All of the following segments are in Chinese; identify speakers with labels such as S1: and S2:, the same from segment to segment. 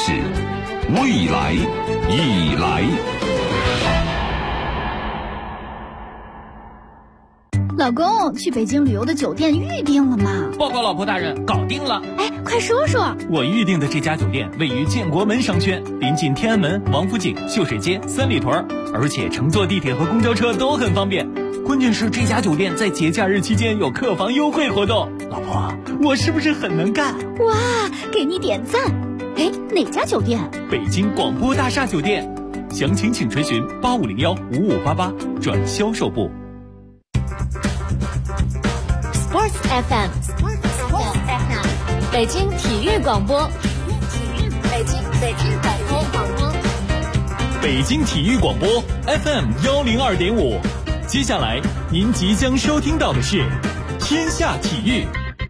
S1: 事，未来已来。
S2: 老公，去北京旅游的酒店预定了吗？
S3: 报告老婆大人，搞定了。
S2: 哎，快说说。
S3: 我预定的这家酒店位于建国门商圈，临近天安门、王府井、秀水街、三里屯，而且乘坐地铁和公交车都很方便。关键是这家酒店在节假日期间有客房优惠活动。老婆，我是不是很能干？
S2: 哇，给你点赞。哎，哪家酒店？
S3: 北京广播大厦酒店。详情请垂询8501-5588转销售部。
S4: Sports FM， 北京体育广播，北京广播，
S3: 北京体育广播 FM102.5。接下来您即将收听到的是天下体育。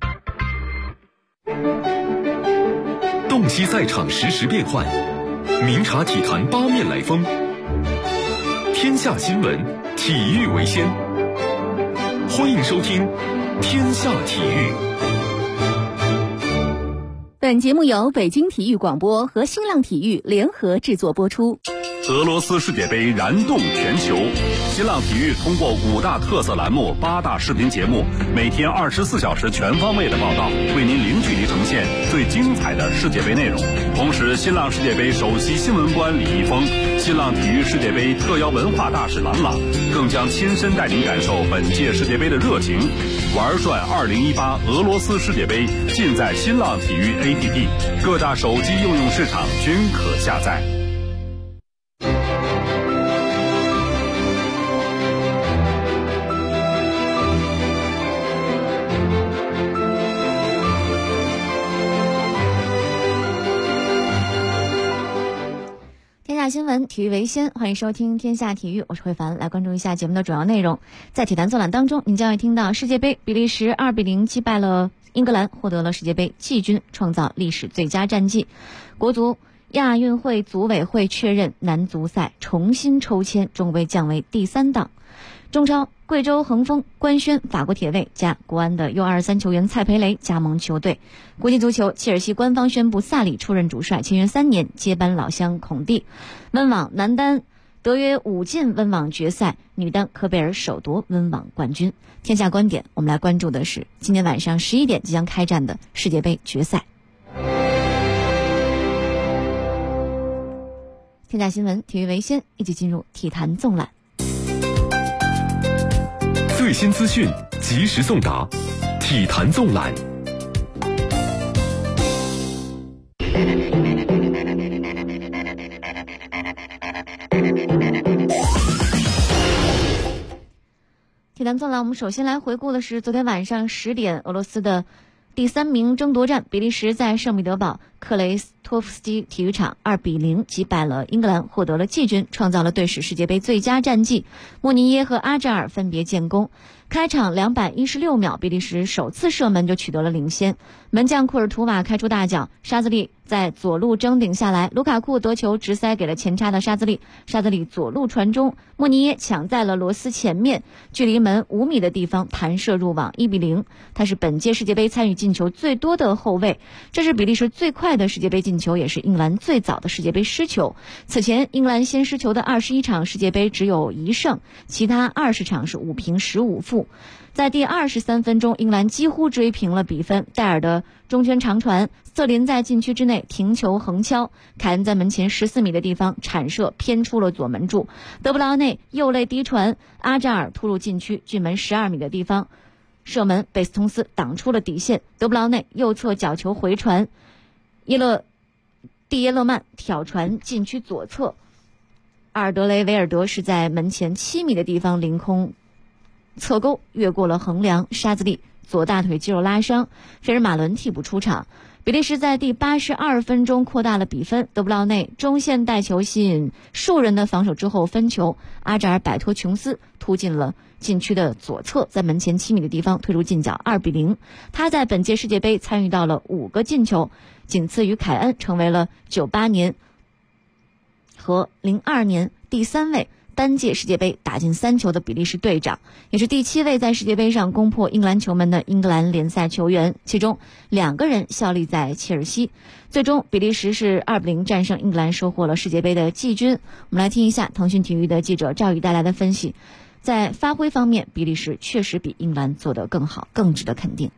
S1: 洞悉赛场实时变幻，明察体坛八面来风。天下新闻，体育为先。欢迎收听天下体育。
S5: 本节目由北京体育广播和新浪体育联合制作播出。
S6: 俄罗斯世界杯燃动全球，新浪体育通过5大特色栏目、8大视频节目，每天24小时全方位的报道，为您零距离呈现最精彩的世界杯内容。同时，新浪世界杯首席新闻官李易峰、新浪体育世界杯特邀文化大使郎朗，更将亲身带您感受本届世界杯的热情。玩转2018俄罗斯世界杯，尽在新浪体育 APP， 各大手机应用市场均可下载。
S4: 天下新闻，体育为先，欢迎收听天下体育，我是慧凡。来关注一下节目的主要内容。在体坛纵览当中，您将会听到世界杯，比利时2-0击败了英格兰，获得了世界杯季军，创造历史最佳战绩。国足亚运会组委会确认男足赛重新抽签，终归降为第3档。中超，贵州恒丰官宣法国铁卫加国安的 U23 球员蔡培雷加盟球队。国际足球，切尔西官方宣布萨里出任主帅，签约3年，接班老乡孔蒂。温网男单德约5进温网决赛，女单科贝尔首夺温网冠军。天下观点，我们来关注的是今天晚上11点即将开战的世界杯决赛。天下新闻，体育为先，一起进入体坛纵览。
S1: 最新资讯，及时送达，体坛纵览。
S4: 体坛纵览，我们首先来回顾的是昨天晚上10点，俄罗斯的第3名争夺战，比利时在圣彼得堡克雷斯托夫斯基体育场2-0击败了英格兰，获得了季军，创造了队史世界杯最佳战绩。莫尼耶和阿扎尔分别建功。开场216秒，比利时首次射门就取得了领先，门将库尔图瓦开出大脚，沙兹利在左路争顶下来，卢卡库得球直塞给了前插的沙兹利，沙兹利左路传中，莫尼耶抢在了罗斯前面，距离门5米的地方弹射入网，1-0。他是本届世界杯参与进球最多的后卫，这是比利时最快的世界杯进球，也是英格兰最早的世界杯失球。此前英格兰先失球的21场世界杯只有1胜，其他20场是5平15负。在第23分钟，英格兰几乎追平了比分，戴尔的中圈长传，斯特林在禁区之内停球横敲，凯恩在门前14米的地方铲射偏出了左门柱，德布劳内右肋低传，阿扎尔突入禁区距门12米的地方射门，贝斯通斯挡出了底线，德布劳内右侧角球回传，蒂耶勒曼挑传禁区左侧，阿尔德雷维尔德是在门前7米的地方凌空侧勾越过了横梁，沙兹利左大腿肌肉拉伤，费尔马伦替补出场。比利时在第82分钟扩大了比分，德布劳内中线带球吸引数人的防守之后分球，阿扎尔摆脱琼斯突进了禁区的左侧，在门前7米的地方推出近角2-0。他在本届世界杯参与到了5个进球，仅次于凯恩，成为了98年和02年第3位单届世界杯打进3球的比利时队长，也是第7位在世界杯上攻破英格兰球门的英格兰联赛球员，其中2个人效力在切尔西。最终比利时是2-0战胜英格兰，收获了世界杯的季军。我们来听一下腾讯体育的记者赵宇带来的分析。在发挥方面，比利时确实比英格兰做得更好，更值得肯定。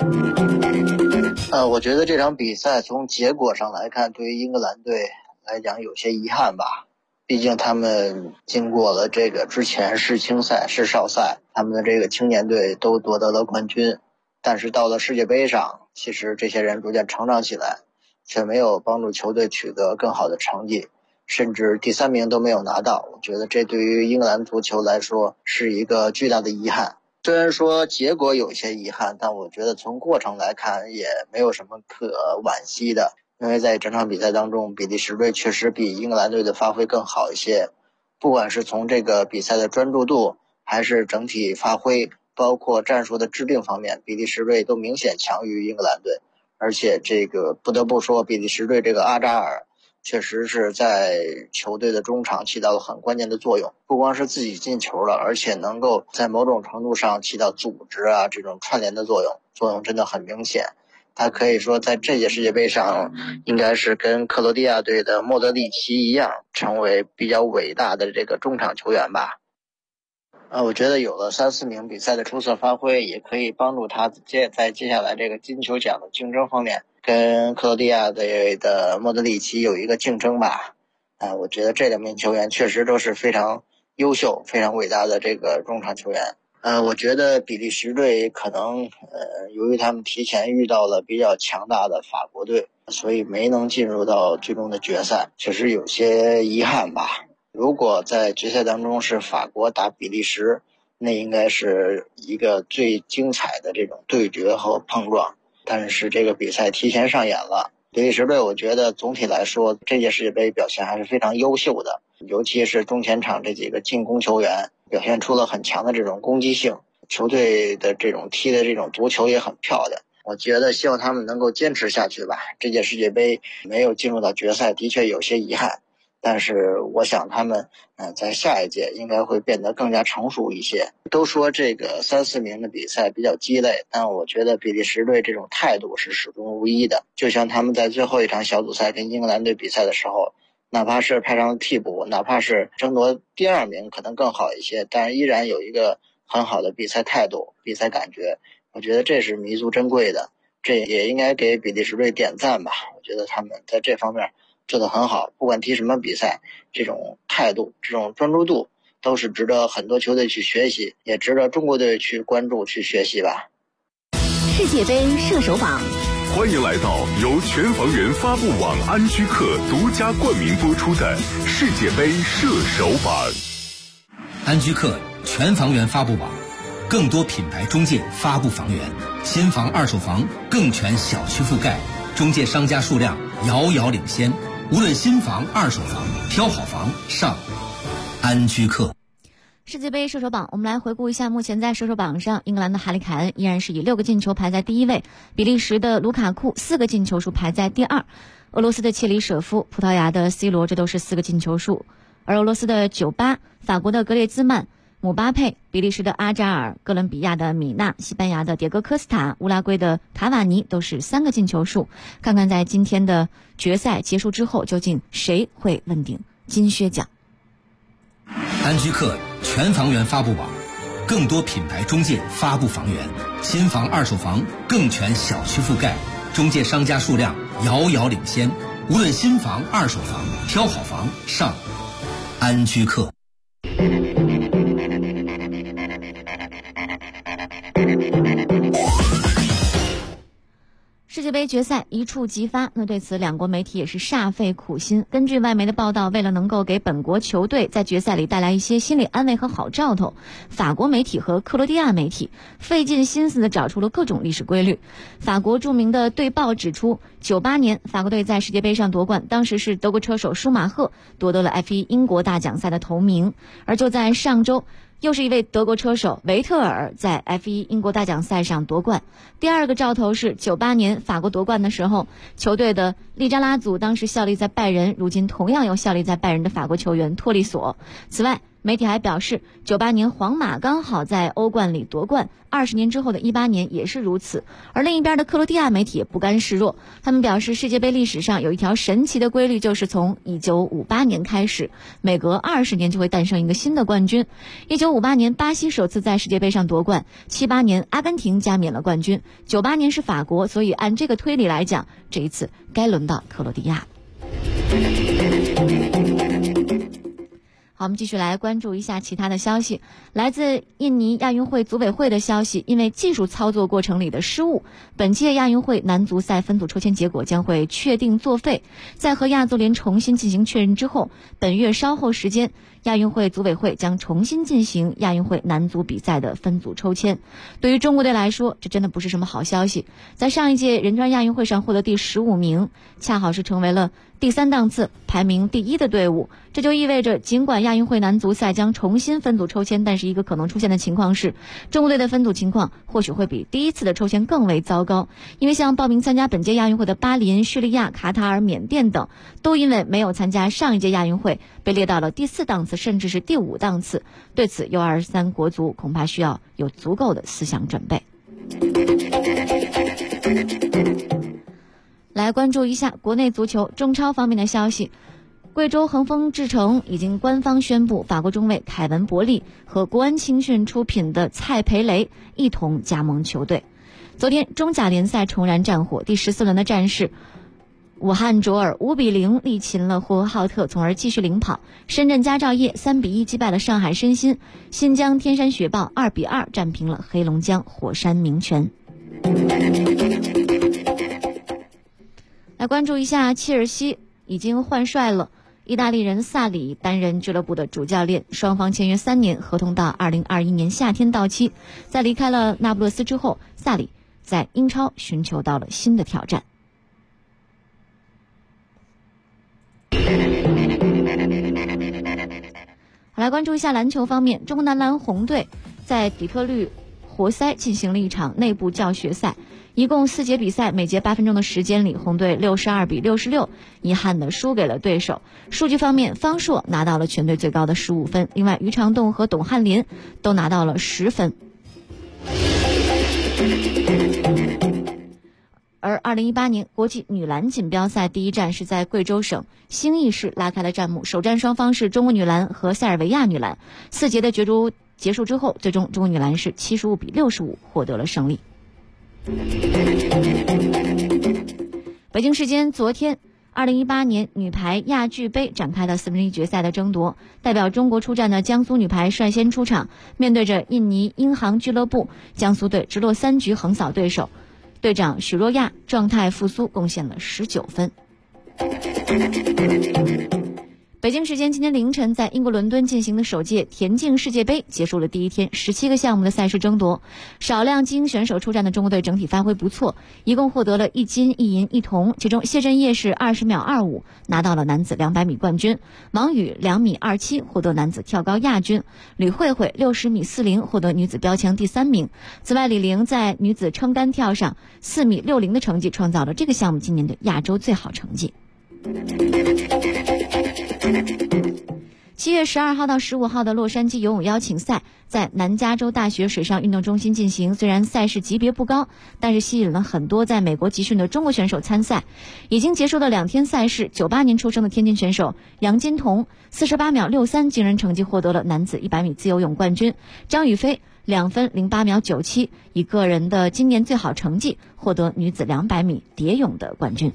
S7: 我觉得这场比赛从结果上来看，对于英格兰队来讲有些遗憾吧。毕竟他们经过了这个之前世青赛、世少赛，他们的这个青年队都夺得了冠军，但是到了世界杯上，其实这些人逐渐成长起来，却没有帮助球队取得更好的成绩，甚至第3名都没有拿到。我觉得这对于英格兰足球来说是一个巨大的遗憾。虽然说结果有些遗憾，但我觉得从过程来看也没有什么可惋惜的。因为在整场比赛当中，比利时队确实比英格兰队的发挥更好一些，不管是从这个比赛的专注度，还是整体发挥，包括战术的制定方面，比利时队都明显强于英格兰队。而且这个不得不说，比利时队这个阿扎尔确实是在球队的中场起到了很关键的作用，不光是自己进球了，而且能够在某种程度上起到组织啊这种串联的作用真的很明显。他可以说在这届世界杯上应该是跟克罗地亚队的莫德里奇一样，成为比较伟大的这个中场球员吧。我觉得有了3-4名比赛的出色发挥，也可以帮助他在接下来这个金球奖的竞争方面跟克罗地亚队的莫德里奇有一个竞争吧。我觉得这2名球员确实都是非常优秀、非常伟大的这个中场球员。我觉得比利时队可能由于他们提前遇到了比较强大的法国队，所以没能进入到最终的决赛，确实有些遗憾吧。如果在决赛当中是法国打比利时，那应该是一个最精彩的这种对决和碰撞，但是这个比赛提前上演了。比利时队我觉得总体来说这届世界杯表现还是非常优秀的，尤其是中前场这几个进攻球员表现出了很强的这种攻击性，球队的这种踢的这种足球也很漂亮。我觉得希望他们能够坚持下去吧。这届世界杯没有进入到决赛的确有些遗憾，但是我想他们在下一届应该会变得更加成熟一些。都说这个3-4名的比赛比较鸡肋，但我觉得比利时队这种态度是始终如一的。就像他们在最后一场小组赛跟英格兰队比赛的时候，哪怕是派上替补，哪怕是争夺第2名可能更好一些，但依然有一个很好的比赛态度、比赛感觉。我觉得这是弥足珍贵的，这也应该给比利时队点赞吧。我觉得他们在这方面做得很好，不管踢什么比赛，这种态度、这种专注度都是值得很多球队去学习，也值得中国队去关注、去学习吧。
S5: 世界杯射手榜，
S1: 欢迎来到由全房源发布网安居客独家冠名播出的世界杯射手榜。
S8: 安居客全房源发布网，更多品牌中介发布房源，新房、二手房更全小区覆盖，中介商家数量遥遥领先。无论新房、二手房，挑好房上安居客。
S4: 世界杯射手榜，我们来回顾一下目前在射手榜上，英格兰的哈里凯恩依然是以6个进球排在第1位，比利时的卢卡库4个进球数排在第2，俄罗斯的切里舍夫、葡萄牙的 C 罗，这都是4个进球数，而俄罗斯的98、法国的格列兹曼、姆巴佩、比利时的阿扎尔、哥伦比亚的米纳、西班牙的迭戈科斯塔、乌拉圭的卡瓦尼都是3个进球数。看看在今天的决赛结束之后，究竟谁会问鼎金靴奖。
S8: 安居客全房源发布网，更多品牌中介发布房源，新房、二手房更全小区覆盖，中介商家数量遥遥领先。无论新房、二手房，挑好房上安居客。
S4: 世界杯决赛一触即发，那对此两国媒体也是煞费苦心。根据外媒的报道，为了能够给本国球队在决赛里带来一些心理安慰和好兆头，法国媒体和克罗地亚媒体费尽心思地找出了各种历史规律。法国著名的队报指出，98年法国队在世界杯上夺冠，当时是德国车手舒马赫夺得了 F1 英国大奖赛的头名。而就在上周，又是一位德国车手维特尔在 F1 英国大奖赛上夺冠。第二个兆头是98年法国夺冠的时候，球队的利扎拉祖当时效力在拜仁，如今同样又效力在拜仁的法国球员托利索。此外， 媒体还表示，98年皇马刚好在欧冠里夺冠，20年之后的18年也是如此。而另一边的克罗地亚媒体也不甘示弱，他们表示世界杯历史上有一条神奇的规律，就是从1958年开始，每隔20年就会诞生一个新的冠军。1958年巴西首次在世界杯上夺冠，78年阿根廷加冕了冠军，98年是法国，所以按这个推理来讲，这一次该轮到克罗地亚。好，我们继续来关注一下其他的消息。来自印尼亚运会组委会的消息，因为技术操作过程里的失误，本届亚运会男足赛分组抽签结果将会确定作废。在和亚足联重新进行确认之后，本月稍后时间，亚运会组委会将重新进行亚运会男足比赛的分组抽签。对于中国队来说，这真的不是什么好消息。在上一届仁川亚运会上获得第15名，恰好是成为了第3档次排名第1的队伍。这就意味着，尽管亚运会男足赛将重新分组抽签，但是一个可能出现的情况是，中国队的分组情况或许会比第一次的抽签更为糟糕。因为像报名参加本届亚运会的巴林、叙利亚、卡塔尔、缅甸等，都因为没有参加上一届亚运会，被列到了第4档次甚至是第5档次。对此 U23 国足恐怕需要有足够的思想准备。来关注一下国内足球中超方面的消息。贵州恒丰智诚已经官方宣布，法国中卫凯文·伯利和国安青训出品的蔡培雷一同加盟球队。昨天中甲联赛重燃战火，第14轮的战事，武汉卓尔5-0力擒了呼和浩特，从而继续领跑。深圳佳兆业3-1击败了上海申鑫，新疆天山雪豹2-2战平了黑龙江火山明泉。来关注一下切尔西已经换帅了，意大利人萨里担任俱乐部的主教练，双方签约3年，合同到2021年夏天到期。在离开了那不勒斯之后，萨里在英超寻求到了新的挑战。好，来关注一下篮球方面，中国男篮红队在底特律活塞进行了一场内部教学赛，一共4节比赛，每节8分钟的时间里，红队62-66遗憾地输给了对手。数据方面，方硕拿到了全队最高的15分，另外于长栋和董翰林都拿到了10分。而2018年国际女篮锦标赛第一站是在贵州省兴义市拉开了战幕，首战双方是中国女篮和塞尔维亚女篮。4节的角逐结束之后，最终中国女篮是75-65获得了胜利。北京时间昨天，2018年女排亚俱杯展开了1/4决赛的争夺，代表中国出战的江苏女排率先出场，面对着印尼英航俱乐部，江苏队直落3局横扫对手，队长许若亚状态复苏，贡献了19分。北京时间今天凌晨，在英国伦敦进行的首届田径世界杯结束了第一天，17个项目的赛事争夺，少量精英选手出战的中国队整体发挥不错，一共获得了1金1银1铜，其中谢震业是20秒25拿到了男子200米冠军，王宇2米27获得男子跳高亚军，吕慧慧60米40获得女子标枪第3名。此外，李玲在女子撑杆跳上4米60的成绩，创造了这个项目今年的亚洲最好成绩。7月12号到15号的洛杉矶游泳邀请赛在南加州大学水上运动中心进行，虽然赛事级别不高，但是吸引了很多在美国集训的中国选手参赛。已经结束了2天赛事，98年出生的天津选手杨金童48秒63惊人成绩获得了男子100米自由泳冠军，张雨霏2分08秒97以个人的今年最好成绩获得女子200米蝶泳的冠军。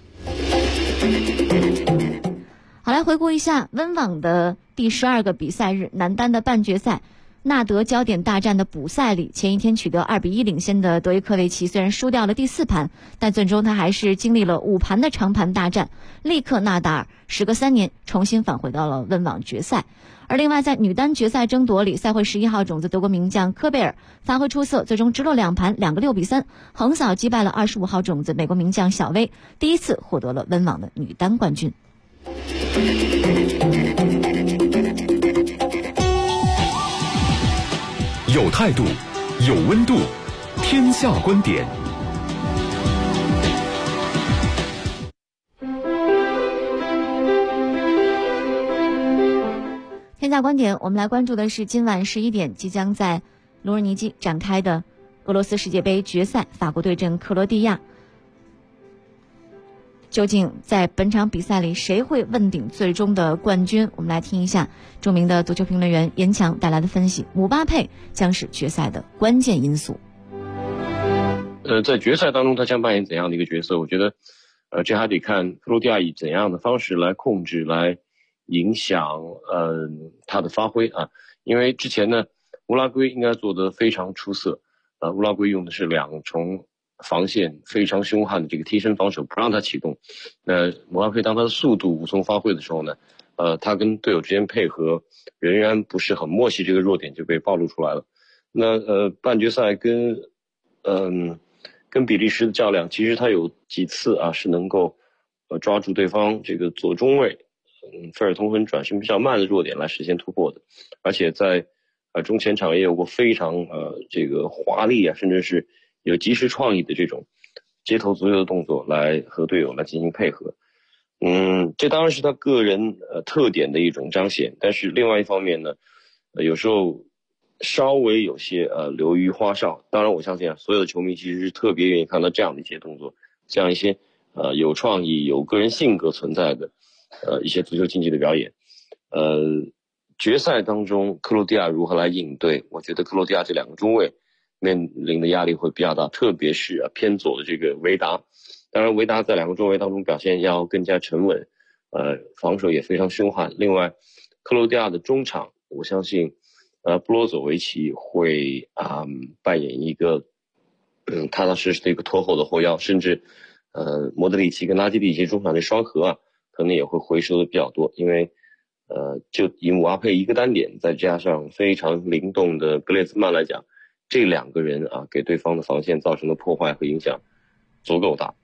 S4: 好，来回顾一下温网的第12个比赛日，男单的半决赛，纳德焦点大战的补赛里，前一天取得2-1领先的德约科维奇虽然输掉了第4盘，但最终他还是经历了5盘的长盘大战，力克纳达尔，时隔3年重新返回到了温网决赛。而另外在女单决赛争夺里，赛会11号种子德国名将科贝尔发挥出色，最终直落2盘2个6-3横扫击败了25号种子美国名将小威，第一次获得了温网的女单冠军。
S1: 有态度，有温度，天下观点。
S4: 天下大观点，我们来关注的是今晚11点即将在卢日尼基展开的俄罗斯世界杯决赛，法国对阵克罗地亚。究竟在本场比赛里谁会问鼎最终的冠军？我们来听一下著名的足球评论员严强带来的分析。姆巴佩将是决赛的关键因素。
S9: 在决赛当中他将扮演怎样的一个角色？我觉得这还得看克罗地亚以怎样的方式来控制来影响他的发挥啊。因为之前呢乌拉圭应该做得非常出色，乌拉圭用的是2重防线非常凶悍的这个贴身防守，不让他启动。那姆巴佩当他的速度无从发挥的时候呢，他跟队友之间配合仍然不是很默契，这个弱点就被暴露出来了。那半决赛跟比利时的较量，其实他有几次啊是能够抓住对方这个左中卫费尔通亨转身比较慢的弱点来实现突破的，而且在中前场也有过非常这个华丽啊，甚至是有及时创意的这种街头足球的动作来和队友来进行配合。这当然是他个人特点的一种彰显，但是另外一方面呢，有时候稍微有些流于花哨。当然我相信啊，所有的球迷其实是特别愿意看到这样的一些动作，这样一些有创意有个人性格存在的一些足球竞技的表演。决赛当中克罗地亚如何来应对，我觉得克罗地亚这2个中卫面临的压力会比较大，特别是偏左的这个维达。当然维达在2个中卫当中表现要更加沉稳，防守也非常凶悍。另外克罗地亚的中场，我相信布罗佐维奇会扮演一个踏踏实实的一个拖后的后腰，甚至莫德里奇跟拉基蒂奇中场的双核可能也会回收的比较多。因为就以姆巴佩一个单点再加上非常灵动的格列兹曼来讲，这2个人给对方的防线造成的破坏和影响足够大。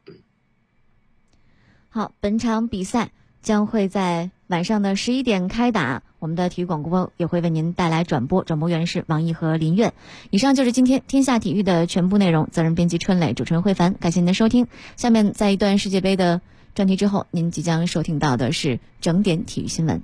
S4: 好，本场比赛将会在晚上的11点开打，我们的体育广播也会为您带来转播，转播员是王毅和林苑。以上就是今天天下体育的全部内容，责任编辑春磊，主持人慧凡，感谢您的收听。下面在一段世界杯的专题之后，您即将收听到的是整点体育新闻。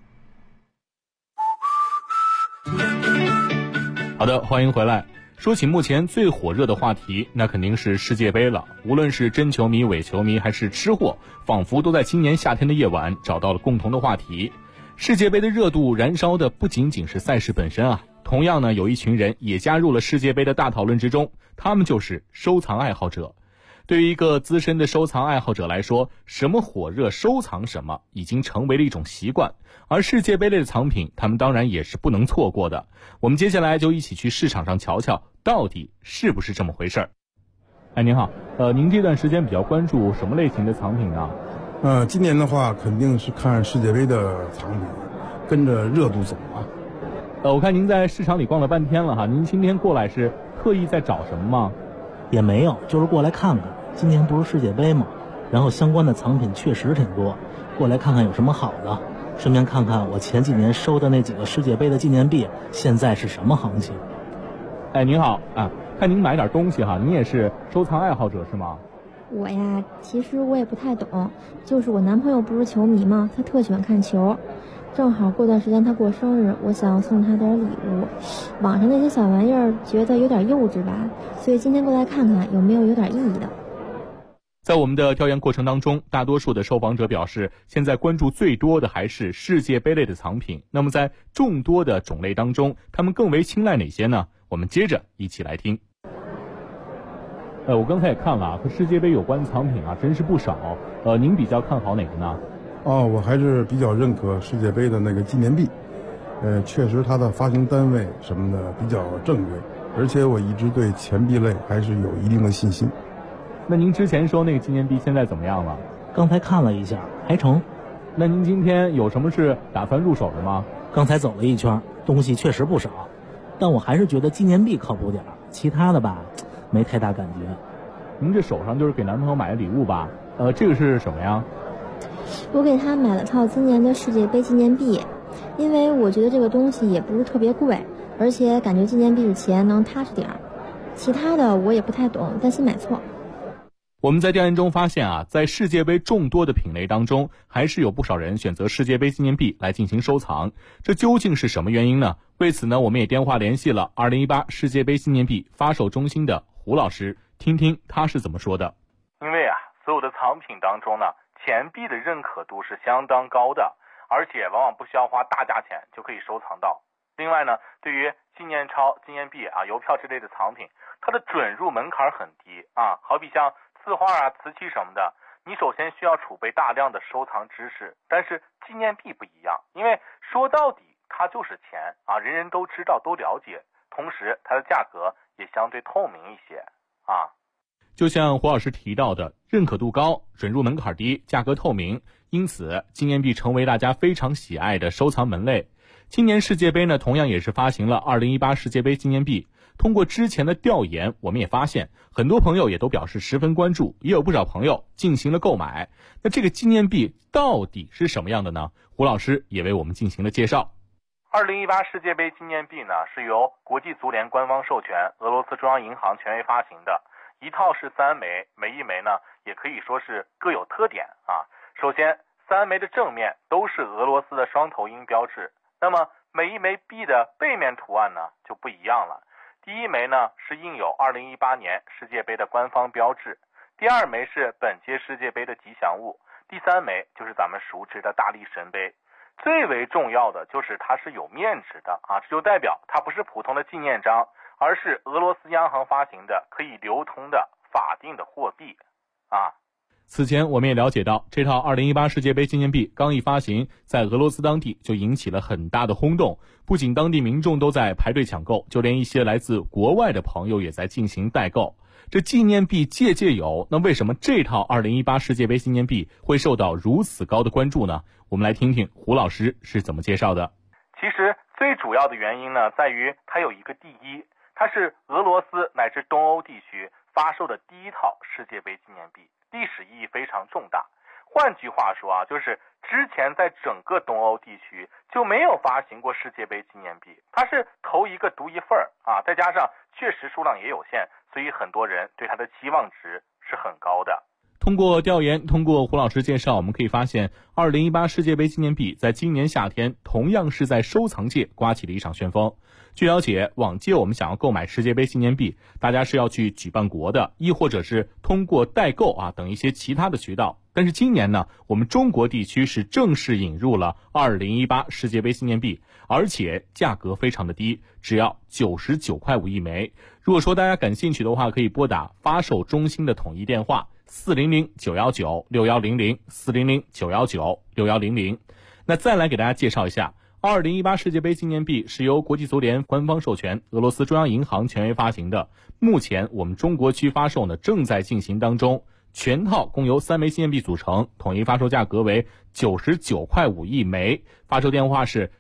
S3: 好的，欢迎回来。说起目前最火热的话题，那肯定是世界杯了。无论是真球迷、伪球迷还是吃货，仿佛都在今年夏天的夜晚找到了共同的话题。世界杯的热度燃烧的不仅仅是赛事本身啊，同样呢，有一群人也加入了世界杯的大讨论之中，他们就是收藏爱好者。对于一个资深的收藏爱好者来说，什么火热收藏什么已经成为了一种习惯，而世界杯类的藏品他们当然也是不能错过的。我们接下来就一起去市场上瞧瞧到底是不是这么回事儿。您好，您这段时间比较关注什么类型的藏品呢？
S10: 今年的话肯定是看世界杯的藏品，跟着热度走啊。
S3: 我看您在市场里逛了半天了哈，您今天过来是特意在找什么吗？
S11: 也没有，就是过来看看，今年不是世界杯吗？然后相关的藏品确实挺多，过来看看有什么好的，顺便看看我前几年收的那几个世界杯的纪念币现在是什么行情。
S3: 您好啊，看您买点东西哈，您也是收藏爱好者是吗？
S12: 我呀，其实我也不太懂，就是我男朋友不是球迷吗？他特喜欢看球，正好过段时间他过生日，我想送他点礼物。网上那些小玩意儿觉得有点幼稚吧，所以今天过来看看有没有点意义的。
S3: 在我们的调研过程当中，大多数的受访者表示，现在关注最多的还是世界杯类的藏品。那么在众多的种类当中，他们更为青睐哪些呢？我们接着一起来听。我刚才也看了和世界杯有关的藏品真是不少。您比较看好哪个呢？
S10: 我还是比较认可世界杯的那个纪念币。确实它的发行单位什么的比较正规，而且我一直对钱币类还是有一定的信心。
S3: 那您之前说那个纪念币现在怎么样了？
S11: 刚才看了一下，还成。
S3: 那您今天有什么是打算入手的吗？
S11: 刚才走了一圈，东西确实不少，但我还是觉得纪念币靠谱点，其他的吧没太大感觉。
S3: 您这手上就是给男朋友买的礼物吧？这个是什么呀？
S12: 我给他买了套今年的世界杯纪念币，因为我觉得这个东西也不是特别贵，而且感觉纪念币的钱能踏实点。其他的我也不太懂，担心买错。
S3: 我们在调研中发现啊，在世界杯众多的品类当中，还是有不少人选择世界杯纪念币来进行收藏。这究竟是什么原因呢？为此呢，我们也电话联系了2018世界杯纪念币发售中心的胡老师，听听他是怎么说的。
S13: 因为啊，所有的藏品当中呢，钱币的认可度是相当高的，而且往往不需要花大价钱就可以收藏到。另外呢，对于纪念钞、纪念币啊、邮票之类的藏品，它的准入门槛很低啊，好比像字画啊、瓷器什么的，你首先需要储备大量的收藏知识。但是纪念币不一样，因为说到底它就是钱啊，人人都知道都了解，同时它的价格也相对透明一些啊。
S3: 就像胡老师提到的，认可度高，准入门槛低，价格透明，因此纪念币成为大家非常喜爱的收藏门类。今年世界杯呢，同样也是发行了2018世界杯纪念币。通过之前的调研，我们也发现很多朋友也都表示十分关注，也有不少朋友进行了购买。那这个纪念币到底是什么样的呢？胡老师也为我们进行了介绍。
S13: 2018世界杯纪念币呢，是由国际足联官方授权，俄罗斯中央银行权威发行的，一套是3枚，每一枚呢也可以说是各有特点啊。首先，3枚的正面都是俄罗斯的双头鹰标志，那么每一枚币的背面图案呢就不一样了。第一枚呢是印有2018年世界杯的官方标志，第二枚是本届世界杯的吉祥物，第三枚就是咱们熟知的大力神杯。最为重要的就是它是有面值的啊，这就代表它不是普通的纪念章，而是俄罗斯央行发行的可以流通的法定的货币啊。
S3: 此前我们也了解到，这套2018世界杯纪念币刚一发行，在俄罗斯当地就引起了很大的轰动，不仅当地民众都在排队抢购，就连一些来自国外的朋友也在进行代购。这纪念币届届有，那为什么这套2018世界杯纪念币会受到如此高的关注呢？我们来听听胡老师是怎么介绍的。
S13: 其实最主要的原因呢，在于它有一个第一，它是俄罗斯乃至东欧地区发售的第一套世界杯纪念币，历史意义非常重大。换句话说啊，就是之前在整个东欧地区就没有发行过世界杯纪念币，它是头一个独一份啊，再加上确实数量也有限，所以很多人对它的期望值是很高的。
S3: 通过调研，通过胡老师介绍，我们可以发现2018世界杯纪念币在今年夏天同样是在收藏界刮起了一场旋风。据了解，往届我们想要购买世界杯纪念币，大家是要去举办国的，亦或者是通过代购啊等一些其他的渠道。但是今年呢，我们中国地区是正式引入了2018世界杯纪念币，而且价格非常的低，只要99.5块一枚。如果说大家感兴趣的话，可以拨打发售中心的统一电话400-919-6100 400-919-6100。那再来给大家介绍一下，2018世界杯纪念币是由国际足联官方授权，俄罗斯中央银行权威发行的。目前我们中国区发售呢正在进行当中，全套共由3枚纪念币组成，统一发售价格为99.5块一枚。发售电话是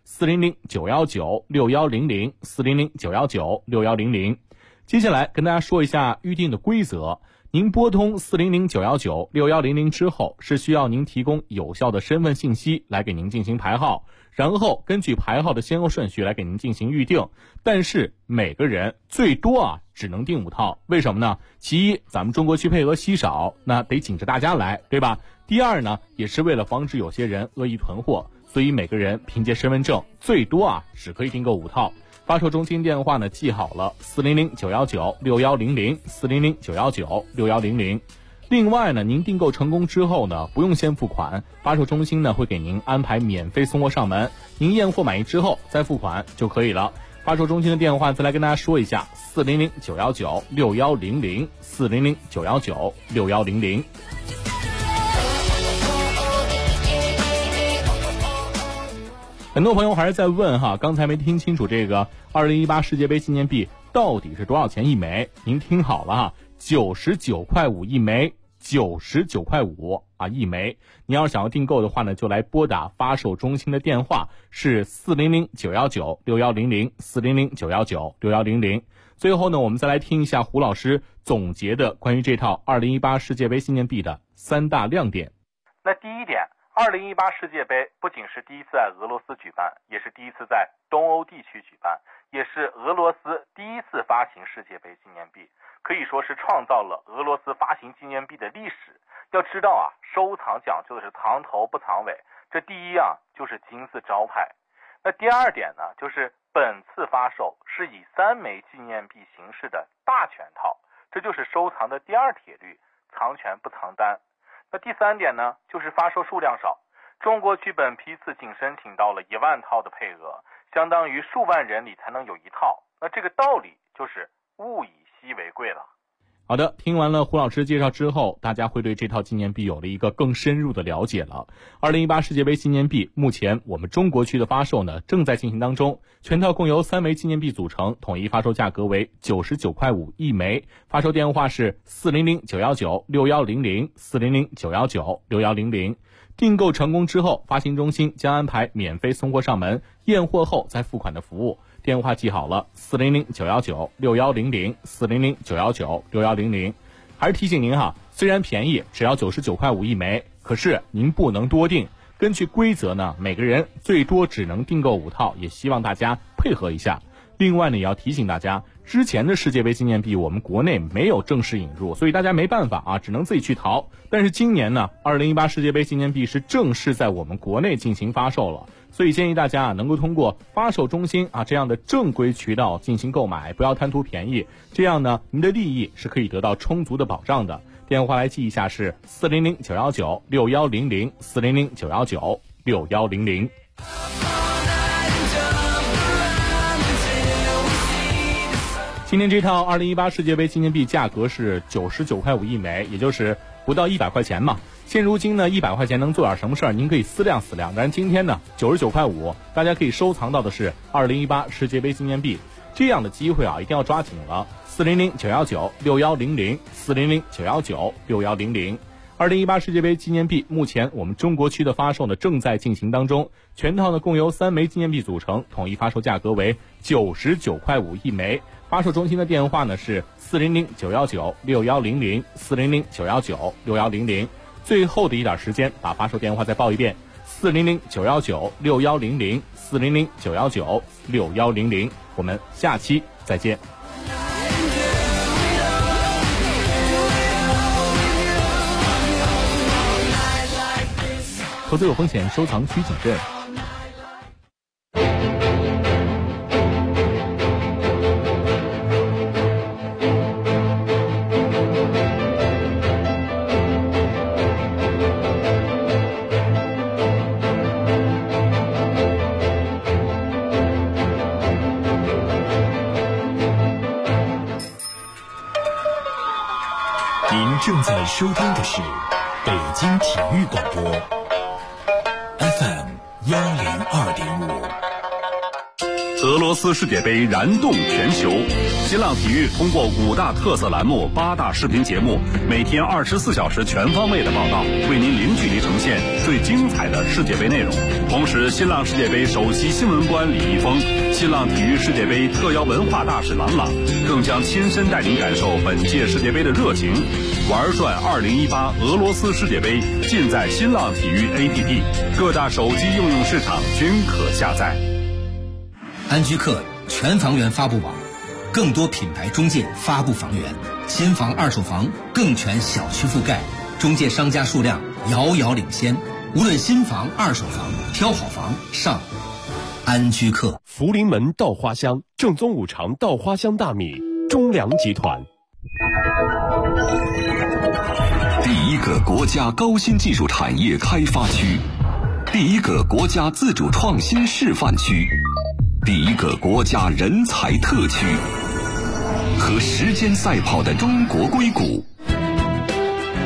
S3: 400-919-6100 400-919-6100。接下来跟大家说一下预定的规则。您拨通400-919-6100之后，是需要您提供有效的身份信息来给您进行排号，然后根据排号的先后顺序来给您进行预定。但是每个人最多只能订5套，为什么呢？其一，咱们中国区配额稀少，那得紧着大家来，对吧？第二呢，也是为了防止有些人恶意囤货，所以每个人凭借身份证最多只可以订购5套。发售中心电话呢记好了，400-919-6100 400-919-6100。另外呢，您订购成功之后呢，不用先付款，发售中心呢会给您安排免费送货上门，您验货满意之后再付款就可以了。发售中心的电话再来跟大家说一下，400-919-6100 400-919-6100。很多朋友还是在问刚才没听清楚这个2018世界杯纪念币到底是多少钱一枚？您听好了99.5块一枚，99.5块一枚。您要是想要订购的话呢，就来拨打发售中心的电话，是400-919-6100 400-919-6100。最后呢，我们再来听一下胡老师总结的关于这套2018世界杯纪念币的3大亮点。
S13: 那第一点 2018世界杯不仅是第一次在俄罗斯举办，也是第一次在东欧地区举办，也是俄罗斯第一次发行世界杯纪念币，可以说是创造了俄罗斯发行纪念币的历史。要知道啊，收藏讲究的是藏头不藏尾，这第一啊就是金字招牌。那第二点呢，就是本次发售是以3枚纪念币形式的大全套，这就是收藏的第二铁律，藏全不藏单。那第三点呢，就是发售数量少，中国区本批次仅申请到了1万套的配额，相当于数万人里才能有一套。那这个道理就是物以稀为贵了。
S14: 好的，听完了胡老师介绍之后，大家会对这套纪念币有了一个更深入的了解了。2018世界杯纪念币目前我们中国区的发售呢正在进行当中，全套共由3枚纪念币组成，统一发售价格为99.5块一枚，发售电话是400-919-6100 400-919-6100。订购成功之后，发行中心将安排免费送货上门，验货后再付款的服务。电话记好了，400-919-6100 400-919-6100。还是提醒您哈，虽然便宜，只要99.5块一枚，可是您不能多订。根据规则呢，每个人最多只能订购5套，也希望大家配合一下。另外呢，也要提醒大家，之前的世界杯纪念币我们国内没有正式引入，所以大家没办法啊，只能自己去淘。但是今年呢，2018世界杯纪念币是正式在我们国内进行发售了，所以建议大家能够通过发售中心这样的正规渠道进行购买，不要贪图便宜，这样呢，您的利益是可以得到充足的保障的。电话来记一下是400-919-6100 400-919-6100。今天这套2018世界杯纪念币价格是99.5块一枚，也就是不到100块钱嘛。现如今呢，100块钱能做点什么事儿？您可以思量思量。但今天呢，99.5块，大家可以收藏到的是2018世界杯纪念币，这样的机会一定要抓紧了。400-919-6100 400-919-6100。2018世界杯纪念币目前我们中国区的发售呢正在进行当中，全套呢共由3枚纪念币组成，统一发售价格为99.5块一枚。发售中心的电话呢是400-919-6100 400-919-6100。最后的一点时间，把发售电话再报一遍：400-919-6100 400-919-6100。我们下期再见。投资有风险，收藏需谨慎。
S1: 您正在收听的是北京体育广播 FM 102.5。
S6: 俄罗斯世界杯燃动全球，新浪体育通过5大特色栏目、8大视频节目，每天24小时全方位的报道，为您零距离呈现最精彩的世界杯内容。同时，新浪世界杯首席新闻官李易峰、新浪体育世界杯特邀文化大使郎朗，更将亲身带您感受本届世界杯的热情。玩转2018俄罗斯世界杯，尽在新浪体育 APP， 各大手机应用市场均可下载。
S8: 安居客全房源发布网，更多品牌中介发布房源，新房二手房更全小区覆盖，中介商家数量遥遥领先。无论新房二手房，挑好房上安居客。
S1: 福临门稻花香，正宗五常稻花香大米，中粮集团。
S15: 第一个国家高新技术产业开发区，第一个国家自主创新示范区，第一个国家人才特区，和时间赛跑的中国硅谷